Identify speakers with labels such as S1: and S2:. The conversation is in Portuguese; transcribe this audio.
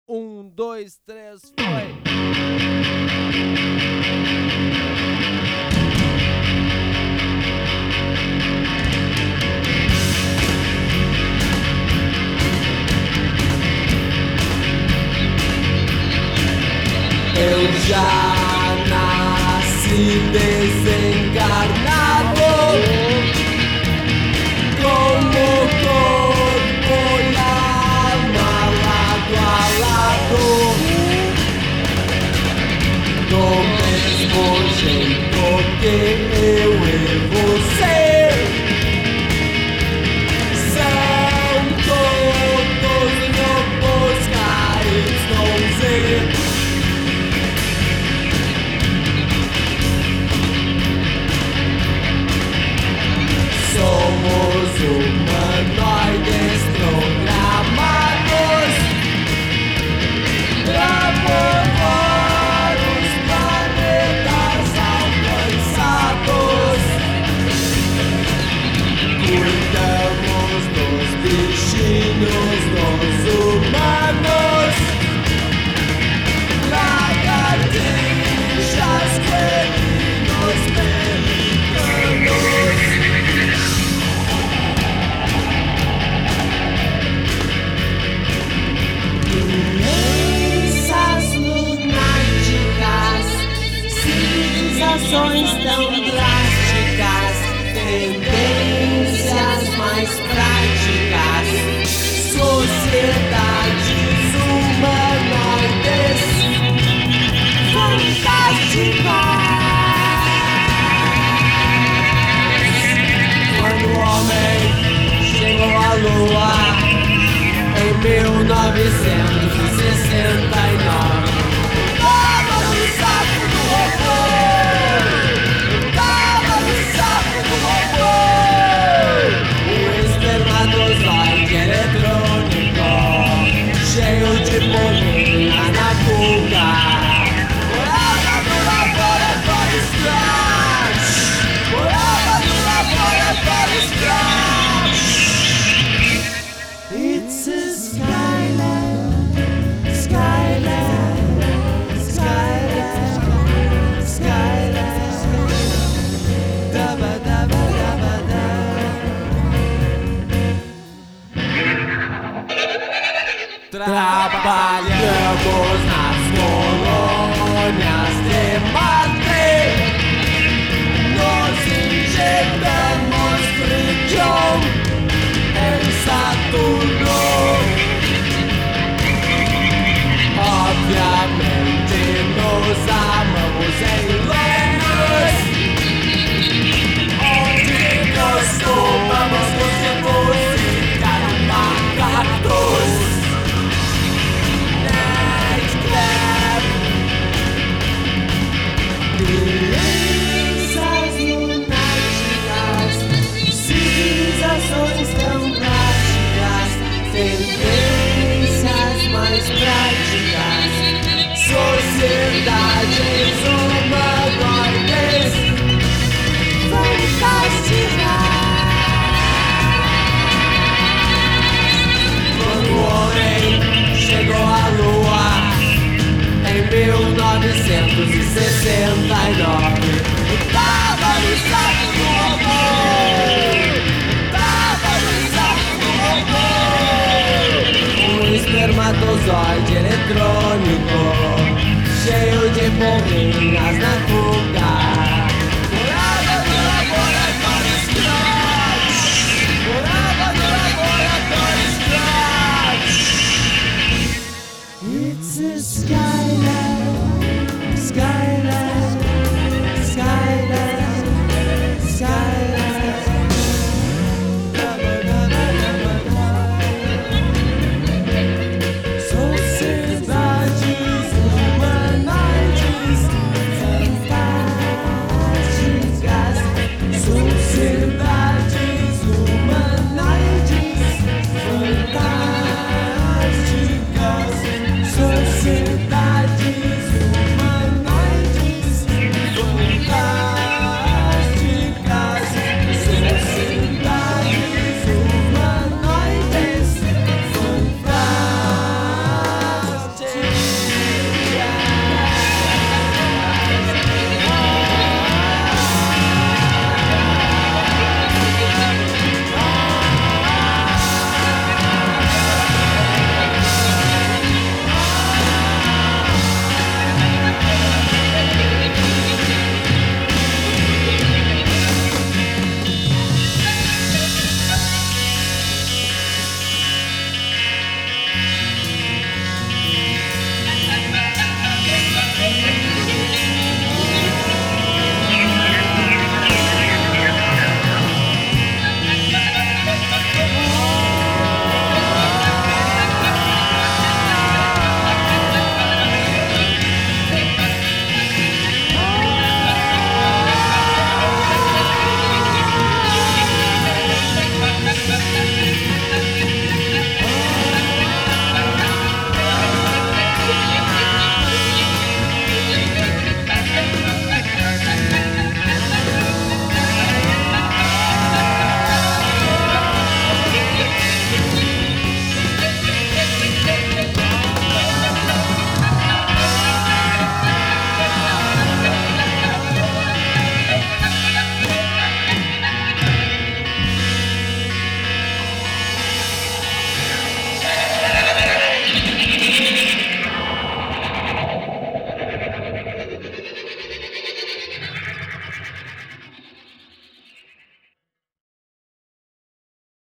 S1: 1, 2, 3, foi!
S2: Eu já nasci desencarnado, como corpo e alma lado a lado, do mesmo jeito que eu e você. São todos robôs KYZ. Somos humanoides programados pra povoar os planetas alcançados. Cuidamos dos bichinhos, dos humanos, lagartixas, coelhinhos, pelicanos. Civilizações tão drásticas, tendências mais práticas, sociedades humanoides fantásticas. Quando o homem chegou à Lua em 1969, cheio de bolinha na cuca, morava no laboratório Scratch, morava no laboratório Scratch. It's a Skyland, Skyland, Skyland, Skyland, daba daba daba da. Trabalhamos nas colônias de Marte, nos injetamos fricção em Saturno. Obviamente nos amamos em Lênus, onde costumamos nos depositar macacos. Crianças lunáticas, civilizações tão práticas, tendências mais práticas, sociedades humanoides fantásticas. Quando o homem chegou à Lua em 1969, tava no saco do robô, tava no saco do robô, um espermatozoide eletrônico, cheio de bolinhas na cuca.